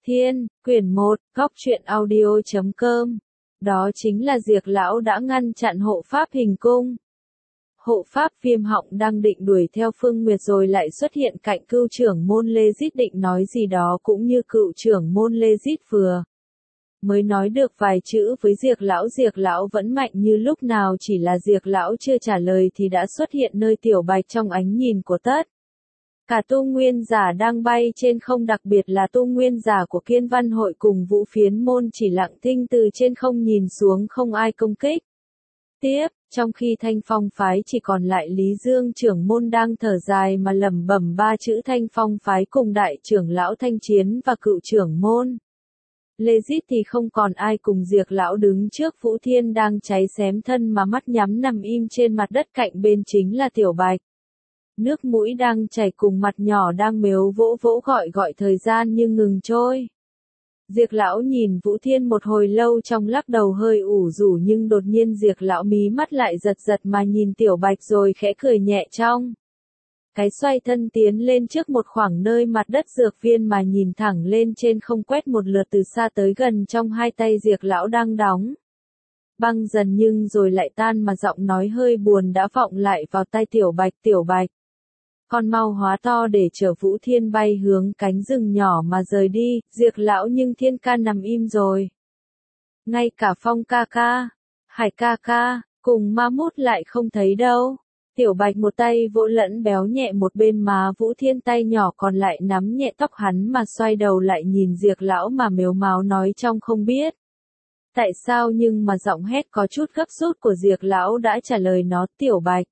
Thiên, quyển 1, góc truyện audio.com. Đó chính là Diệc Lão đã ngăn chặn hộ pháp hình cung. Hộ pháp Viêm Họng đang định đuổi theo Phương Nguyệt rồi lại xuất hiện cạnh cưu trưởng môn Lê Dít định nói gì đó cũng như cựu trưởng môn Lê Dít vừa mới nói được vài chữ với Diệc Lão vẫn mạnh như lúc nào, chỉ là Diệc Lão chưa trả lời thì đã xuất hiện nơi Tiểu Bạch trong ánh nhìn của tất cả tu nguyên giả đang bay trên không, đặc biệt là tu nguyên giả của Kiên Văn hội cùng Vũ Phiến môn chỉ lặng thinh từ trên không nhìn xuống, không ai công kích. Tiếp, trong khi Thanh Phong phái chỉ còn lại Lý Dương trưởng môn đang thở dài mà lẩm bẩm ba chữ Thanh Phong phái cùng đại trưởng lão Thanh Chiến và cựu trưởng môn Lê Dít thì không còn ai, cùng Diệc Lão đứng trước Vũ Thiên đang cháy xém thân mà mắt nhắm nằm im trên mặt đất, cạnh bên chính là Tiểu Bạch. Nước mũi đang chảy cùng mặt nhỏ đang mếu vỗ vỗ gọi thời gian nhưng ngừng trôi. Diệc Lão nhìn Vũ Thiên một hồi lâu trong lắc đầu hơi ủ rũ, nhưng đột nhiên Diệc Lão mí mắt lại giật mà nhìn Tiểu Bạch rồi khẽ cười nhẹ trong cái xoay thân tiến lên trước một khoảng nơi mặt đất dược viên mà nhìn thẳng lên trên không, quét một lượt từ xa tới gần. Trong hai tay Diệc Lão đang đóng băng dần nhưng rồi lại tan, mà giọng nói hơi buồn đã vọng lại vào tai Tiểu Bạch. Tiểu Bạch, con mau hóa to để chở Vũ Thiên bay hướng cánh rừng nhỏ mà rời đi. Diệc Lão, nhưng Thiên ca nằm im rồi. Ngay cả Phong ca ca, Hải ca ca, cùng Ma Mút lại không thấy đâu. Tiểu Bạch một tay vỗ lẫn béo nhẹ một bên má Vũ Thiên, tay nhỏ còn lại nắm nhẹ tóc hắn mà xoay đầu lại nhìn Diệc Lão mà mếu máo nói trong không biết tại sao nhưng mà giọng hét có chút gấp rút của Diệc Lão đã trả lời nó. Tiểu Bạch,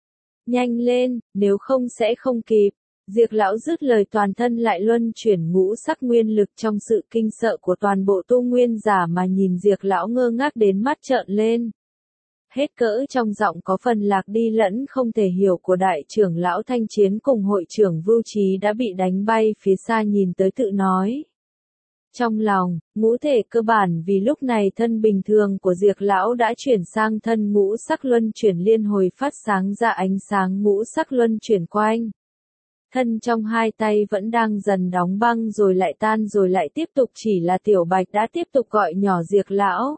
nhanh lên, nếu không sẽ không kịp. Diệc Lão dứt lời toàn thân lại luân chuyển ngũ sắc nguyên lực trong sự kinh sợ của toàn bộ tu nguyên giả mà nhìn Diệc Lão ngơ ngác đến mắt trợn lên. Hết cỡ trong giọng có phần lạc đi lẫn không thể hiểu của đại trưởng lão Thanh Chiến cùng hội trưởng Vưu Trí đã bị đánh bay phía xa, nhìn tới tự nói trong lòng, ngũ thể cơ bản vì lúc này thân bình thường của Diệc Lão đã chuyển sang thân ngũ sắc luân chuyển liên hồi phát sáng ra ánh sáng ngũ sắc luân chuyển quanh. Thân trong hai tay vẫn đang dần đóng băng rồi lại tan rồi lại tiếp tục, chỉ là Tiểu Bạch đã tiếp tục gọi nhỏ Diệc Lão.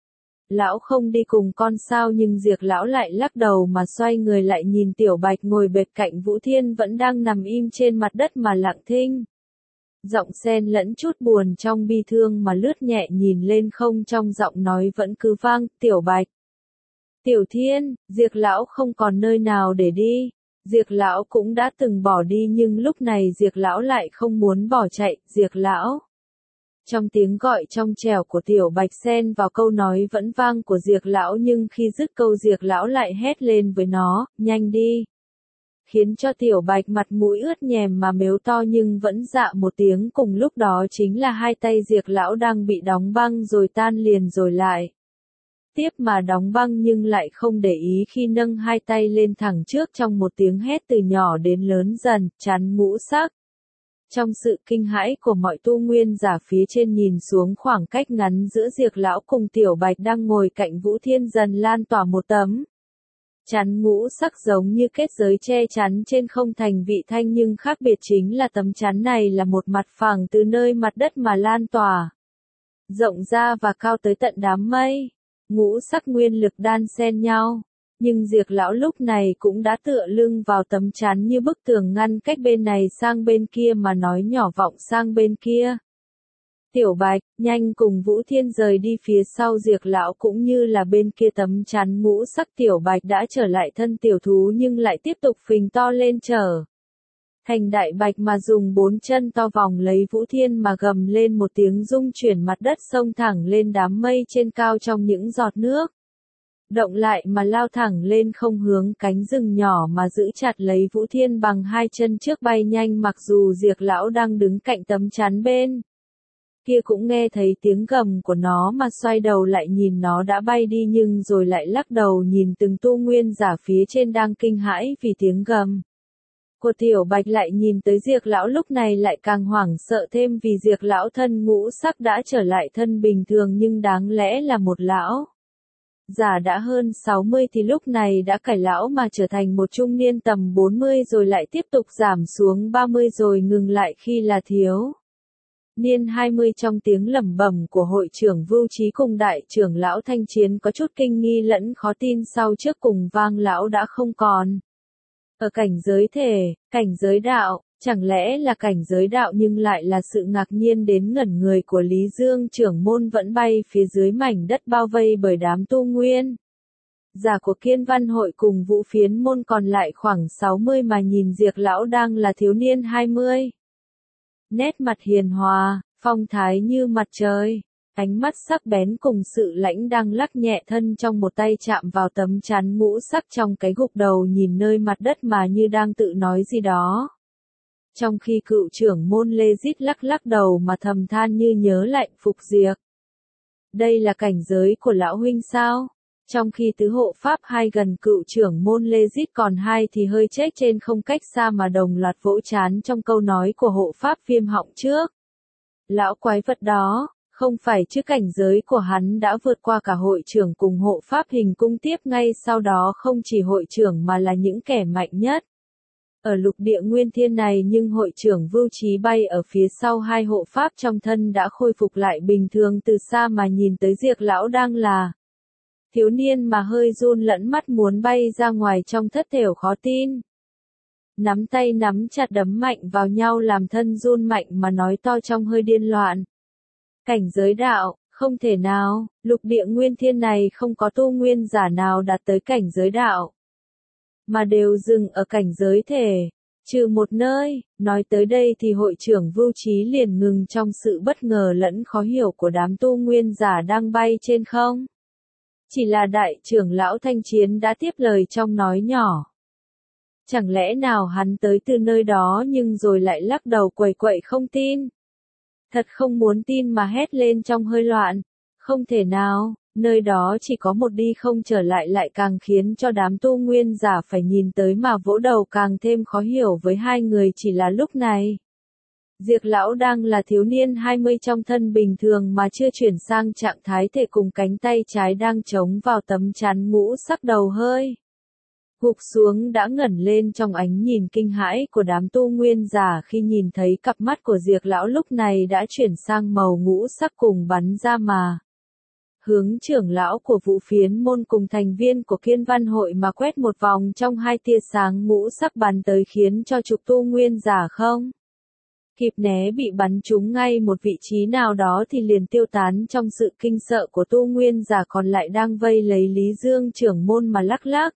Lão không đi cùng con sao? Nhưng Diệc Lão lại lắc đầu mà xoay người lại nhìn Tiểu Bạch ngồi bệt cạnh Vũ Thiên vẫn đang nằm im trên mặt đất mà lặng thinh. Giọng xen lẫn chút buồn trong bi thương mà lướt nhẹ nhìn lên không, trong giọng nói vẫn cứ vang. Tiểu Bạch, Tiểu Thiên, Diệc Lão không còn nơi nào để đi. Diệc Lão cũng đã từng bỏ đi nhưng lúc này Diệc Lão lại không muốn bỏ chạy. Diệc Lão, trong tiếng gọi trong trẻo của Tiểu Bạch xen vào câu nói vẫn vang của Diệc Lão, nhưng khi dứt câu Diệc Lão lại hét lên với nó, nhanh đi. Khiến cho Tiểu Bạch mặt mũi ướt nhèm mà mếu to nhưng vẫn dạ một tiếng. Cùng lúc đó chính là hai tay Diệc Lão đang bị đóng băng rồi tan liền rồi lại tiếp mà đóng băng, nhưng lại không để ý khi nâng hai tay lên thẳng trước trong một tiếng hét từ nhỏ đến lớn dần, chắn ngũ sắc. Trong sự kinh hãi của mọi tu nguyên giả phía trên nhìn xuống, khoảng cách ngắn giữa Diệc Lão cùng Tiểu Bạch đang ngồi cạnh Vũ Thiên dần lan tỏa một tấm chắn ngũ sắc giống như kết giới che chắn trên không thành vị thanh, nhưng khác biệt chính là tấm chắn này là một mặt phẳng từ nơi mặt đất mà lan tỏa rộng ra và cao tới tận đám mây. Ngũ sắc nguyên lực đan xen nhau, nhưng Diệc Lão lúc này cũng đã tựa lưng vào tấm chắn như bức tường ngăn cách bên này sang bên kia mà nói nhỏ vọng sang bên kia. Tiểu Bạch, nhanh cùng Vũ Thiên rời đi. Phía sau Diệc Lão cũng như là bên kia tấm chắn ngũ sắc, Tiểu Bạch đã trở lại thân tiểu thú nhưng lại tiếp tục phình to lên trở thành đại bạch mà dùng bốn chân to vòng lấy Vũ Thiên mà gầm lên một tiếng, rung chuyển mặt đất xông thẳng lên đám mây trên cao trong những giọt nước động lại mà lao thẳng lên không, hướng cánh rừng nhỏ mà giữ chặt lấy Vũ Thiên bằng hai chân trước bay nhanh. Mặc dù Diệc Lão đang đứng cạnh tấm chắn bên kia cũng nghe thấy tiếng gầm của nó mà xoay đầu lại nhìn nó đã bay đi, nhưng rồi lại lắc đầu nhìn từng tu nguyên giả phía trên đang kinh hãi vì tiếng gầm của Tiểu Bạch, lại nhìn tới Diệc Lão lúc này lại càng hoảng sợ thêm vì Diệc Lão thân ngũ sắc đã trở lại thân bình thường, nhưng đáng lẽ là một lão giả đã hơn 60 thì lúc này đã cải lão mà trở thành một trung niên tầm 40 rồi lại tiếp tục giảm xuống 30 rồi ngừng lại khi là thiếu Niên 20 trong tiếng lẩm bẩm của hội trưởng Vưu Trí cùng đại trưởng lão Thanh Chiến có chút kinh nghi lẫn khó tin sau trước cùng vang lão đã không còn. Ở cảnh giới thể, cảnh giới đạo, chẳng lẽ là cảnh giới đạo nhưng lại là sự ngạc nhiên đến ngẩn người của Lý Dương trưởng môn vẫn bay phía dưới mảnh đất bao vây bởi đám tu nguyên. Giả của Kiên Văn hội cùng Vũ Phiến môn còn lại khoảng 60 mà nhìn Diệc lão đang là thiếu niên 20. Nét mặt hiền hòa, phong thái như mặt trời, ánh mắt sắc bén cùng sự lãnh đang lắc nhẹ thân trong một tay chạm vào tấm chắn ngũ sắc trong cái gục đầu nhìn nơi mặt đất mà như đang tự nói gì đó. Trong khi cựu trưởng môn Lê Dít lắc lắc đầu mà thầm than như nhớ lại Phục Diệc. Đây là cảnh giới của lão huynh sao? Trong khi tứ hộ pháp hai gần cựu trưởng môn Lê Dít còn hai thì hơi chết trên không cách xa mà đồng loạt vỗ chán trong câu nói của hộ pháp Viêm họng trước. Lão quái vật đó, không phải chứ cảnh giới của hắn đã vượt qua cả hội trưởng cùng hộ pháp hình cung tiếp ngay sau đó không chỉ hội trưởng mà là những kẻ mạnh nhất. Ở lục địa nguyên thiên này nhưng hội trưởng Vưu Trí bay ở phía sau hai hộ pháp trong thân đã khôi phục lại bình thường từ xa mà nhìn tới Diệc lão đang là thiếu niên mà hơi run lẫn mắt muốn bay ra ngoài trong thất thểu khó tin. Nắm tay nắm chặt đấm mạnh vào nhau làm thân run mạnh mà nói to trong hơi điên loạn. Cảnh giới đạo, không thể nào, lục địa nguyên thiên này không có tu nguyên giả nào đạt tới cảnh giới đạo. Mà đều dừng ở cảnh giới thể, trừ một nơi, nói tới đây thì hội trưởng Vưu Trí liền ngừng trong sự bất ngờ lẫn khó hiểu của đám tu nguyên giả đang bay trên không. Chỉ là đại trưởng lão Thanh Chiến đã tiếp lời trong nói nhỏ. Chẳng lẽ nào hắn tới từ nơi đó nhưng rồi lại lắc đầu quẩy quậy không tin. Thật không muốn tin mà hét lên trong hơi loạn. Không thể nào, nơi đó chỉ có một đi không trở lại lại càng khiến cho đám tu nguyên giả phải nhìn tới mà vỗ đầu càng thêm khó hiểu với hai người chỉ là lúc này. Diệc lão đang là thiếu niên 20 trong thân bình thường mà chưa chuyển sang trạng thái thể cùng cánh tay trái đang chống vào tấm chắn ngũ sắc đầu hơi. Gục xuống đã ngẩn lên trong ánh nhìn kinh hãi của đám tu nguyên giả khi nhìn thấy cặp mắt của Diệc lão lúc này đã chuyển sang màu ngũ sắc cùng bắn ra mà. Hướng trưởng lão của Vũ Phiến môn cùng thành viên của Kiên Văn hội mà quét một vòng trong hai tia sáng ngũ sắc bắn tới khiến cho chục tu nguyên giả không kịp né bị bắn trúng ngay một vị trí nào đó thì liền tiêu tán trong sự kinh sợ của tu nguyên giả còn lại đang vây lấy Lý Dương trưởng môn mà lắc lắc.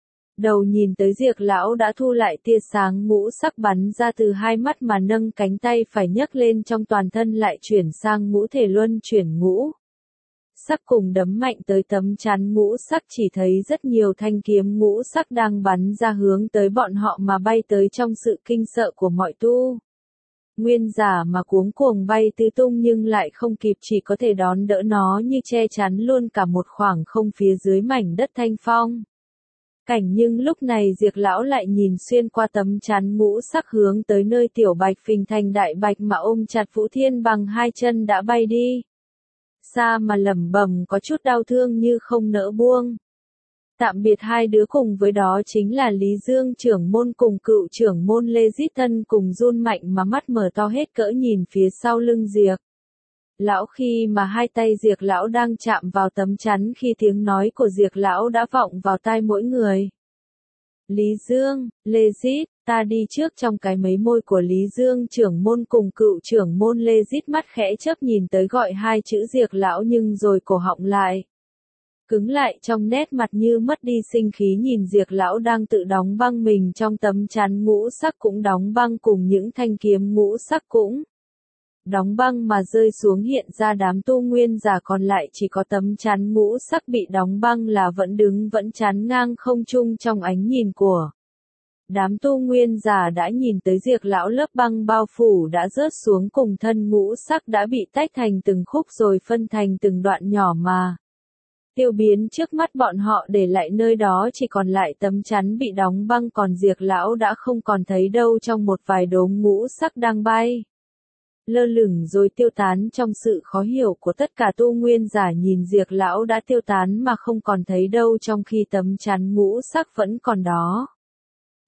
Đầu nhìn tới Diệc lão đã thu lại tia sáng ngũ sắc bắn ra từ hai mắt mà nâng cánh tay phải nhấc lên trong toàn thân lại chuyển sang ngũ thể luân chuyển ngũ sắc cùng đấm mạnh tới tấm chắn ngũ sắc chỉ thấy rất nhiều thanh kiếm ngũ sắc đang bắn ra hướng tới bọn họ mà bay tới trong sự kinh sợ của mọi tu nguyên giả mà cuống cuồng bay tứ tung nhưng lại không kịp chỉ có thể đón đỡ nó như che chắn luôn cả một khoảng không phía dưới mảnh đất thanh phong. Cảnh nhưng lúc này Diệc lão lại nhìn xuyên qua tấm chắn ngũ sắc hướng tới nơi Tiểu Bạch phình thành đại bạch mà ôm chặt Vũ Thiên bằng hai chân đã bay đi. Xa mà lẩm bẩm có chút đau thương như không nỡ buông. Tạm biệt hai đứa cùng với đó chính là Lý Dương trưởng môn cùng cựu trưởng môn Lê Dít thân cùng run mạnh mà mắt mở to hết cỡ nhìn phía sau lưng Diệc lão khi mà hai tay Diệc lão đang chạm vào tấm chắn khi tiếng nói của Diệc lão đã vọng vào tai mỗi người. Lý Dương, Lê Dít, ta đi trước trong cái mấy môi của Lý Dương trưởng môn cùng cựu trưởng môn Lê Dít mắt khẽ chớp nhìn tới gọi hai chữ Diệc lão nhưng rồi cổ họng lại. Cứng lại trong nét mặt như mất đi sinh khí nhìn Diệc lão đang tự đóng băng mình trong tấm chắn ngũ sắc cũng đóng băng cùng những thanh kiếm ngũ sắc cũng đóng băng mà rơi xuống hiện ra đám tu nguyên giả còn lại chỉ có tấm chắn ngũ sắc bị đóng băng là vẫn đứng vẫn chắn ngang không trung trong ánh nhìn của đám tu nguyên giả đã nhìn tới Diệc lão lớp băng bao phủ đã rớt xuống cùng thân ngũ sắc đã bị tách thành từng khúc rồi phân thành từng đoạn nhỏ mà tiêu biến trước mắt bọn họ để lại nơi đó chỉ còn lại tấm chắn bị đóng băng còn Diệc lão đã không còn thấy đâu trong một vài đốm ngũ sắc đang bay. Lơ lửng rồi tiêu tán trong sự khó hiểu của tất cả tu nguyên giả nhìn Diệc lão đã tiêu tán mà không còn thấy đâu trong khi tấm chắn ngũ sắc vẫn còn đó.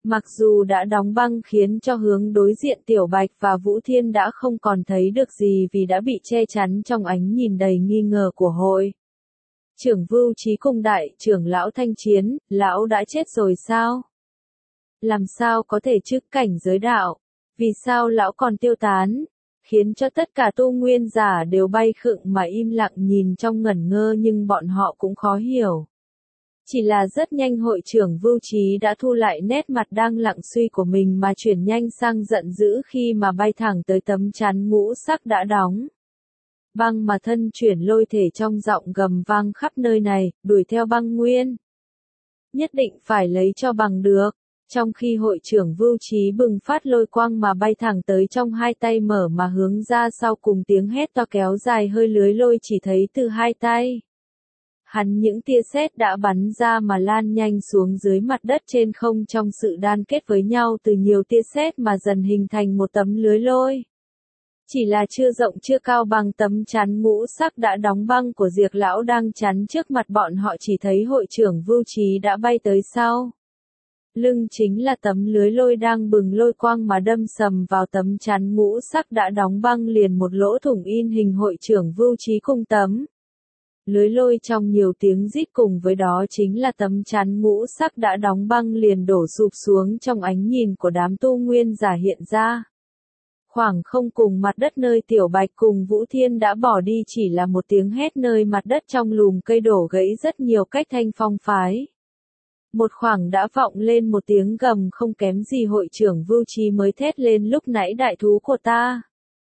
Mặc dù đã đóng băng khiến cho hướng đối diện Tiểu Bạch và Vũ Thiên đã không còn thấy được gì vì đã bị che chắn trong ánh nhìn đầy nghi ngờ của hội trưởng Vưu Trí cùng đại trưởng lão Thanh Chiến, lão đã chết rồi sao? Làm sao có thể chứ cảnh giới đạo? Vì sao lão còn tiêu tán? Khiến cho tất cả tu nguyên giả đều bay khựng mà im lặng nhìn trong ngẩn ngơ nhưng bọn họ cũng khó hiểu. Chỉ là rất nhanh hội trưởng Vưu Trí đã thu lại nét mặt đang lặng suy của mình mà chuyển nhanh sang giận dữ khi mà bay thẳng tới tấm chắn ngũ sắc đã đóng. Băng mà thân chuyển lôi thể trong giọng gầm vang khắp nơi này, đuổi theo băng nguyên. Nhất định phải lấy cho bằng được. Trong khi hội trưởng Vưu Trí bừng phát lôi quang mà bay thẳng tới trong hai tay mở mà hướng ra sau cùng tiếng hét to kéo dài hơi lưới lôi chỉ thấy từ hai tay. Hắn những tia sét đã bắn ra mà lan nhanh xuống dưới mặt đất trên không trong sự đan kết với nhau từ nhiều tia sét mà dần hình thành một tấm lưới lôi. Chỉ là chưa rộng chưa cao bằng tấm chắn ngũ sắc đã đóng băng của Diệp lão đang chắn trước mặt bọn họ chỉ thấy hội trưởng Vưu Trí đã bay tới sau. Lưng chính là tấm lưới lôi đang bừng lôi quang mà đâm sầm vào tấm chắn ngũ sắc đã đóng băng liền một lỗ thủng in hình hội trưởng Vưu Trí cùng tấm. Lưới lôi trong nhiều tiếng rít cùng với đó chính là tấm chắn ngũ sắc đã đóng băng liền đổ sụp xuống trong ánh nhìn của đám tu nguyên giả hiện ra. Khoảng không cùng mặt đất nơi Tiểu Bạch cùng Vũ Thiên đã bỏ đi chỉ là một tiếng hét nơi mặt đất trong lùm cây đổ gãy rất nhiều cách thanh phong phái. Một khoảng đã vọng lên một tiếng gầm không kém gì hội trưởng Vưu Trí mới thét lên lúc nãy đại thú của ta.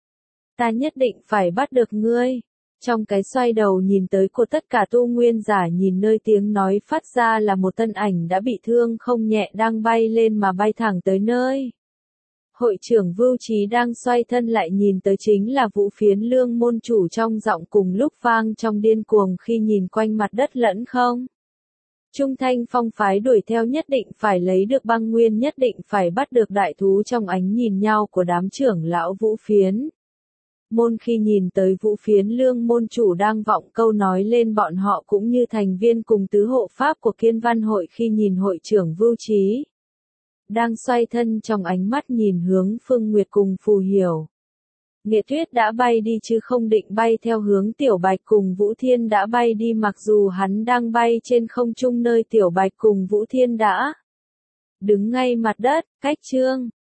Ta nhất định phải bắt được ngươi. Trong cái xoay đầu nhìn tới của tất cả tu nguyên giả nhìn nơi tiếng nói phát ra là một thân ảnh đã bị thương không nhẹ đang bay lên mà bay thẳng tới nơi. Hội trưởng Vưu Trí đang xoay thân lại nhìn tới chính là Vũ Phiến Lương môn chủ trong giọng cùng lúc vang trong điên cuồng khi nhìn quanh mặt đất lẫn không. Trung Thanh Phong phái đuổi theo nhất định phải lấy được băng nguyên nhất định phải bắt được đại thú trong ánh nhìn nhau của đám trưởng lão Vũ Phiến. Môn khi nhìn tới Vũ Phiến Lương môn chủ đang vọng câu nói lên bọn họ cũng như thành viên cùng tứ hộ pháp của Kiên Văn hội khi nhìn hội trưởng Vưu Trí. Đang xoay thân trong ánh mắt nhìn hướng Phương Nguyệt cùng Phù Hiểu. Nghệ Tuyết đã bay đi chứ không định bay theo hướng Tiểu Bạch cùng Vũ Thiên đã bay đi mặc dù hắn đang bay trên không trung nơi Tiểu Bạch cùng Vũ Thiên đã đứng ngay mặt đất, cách chương.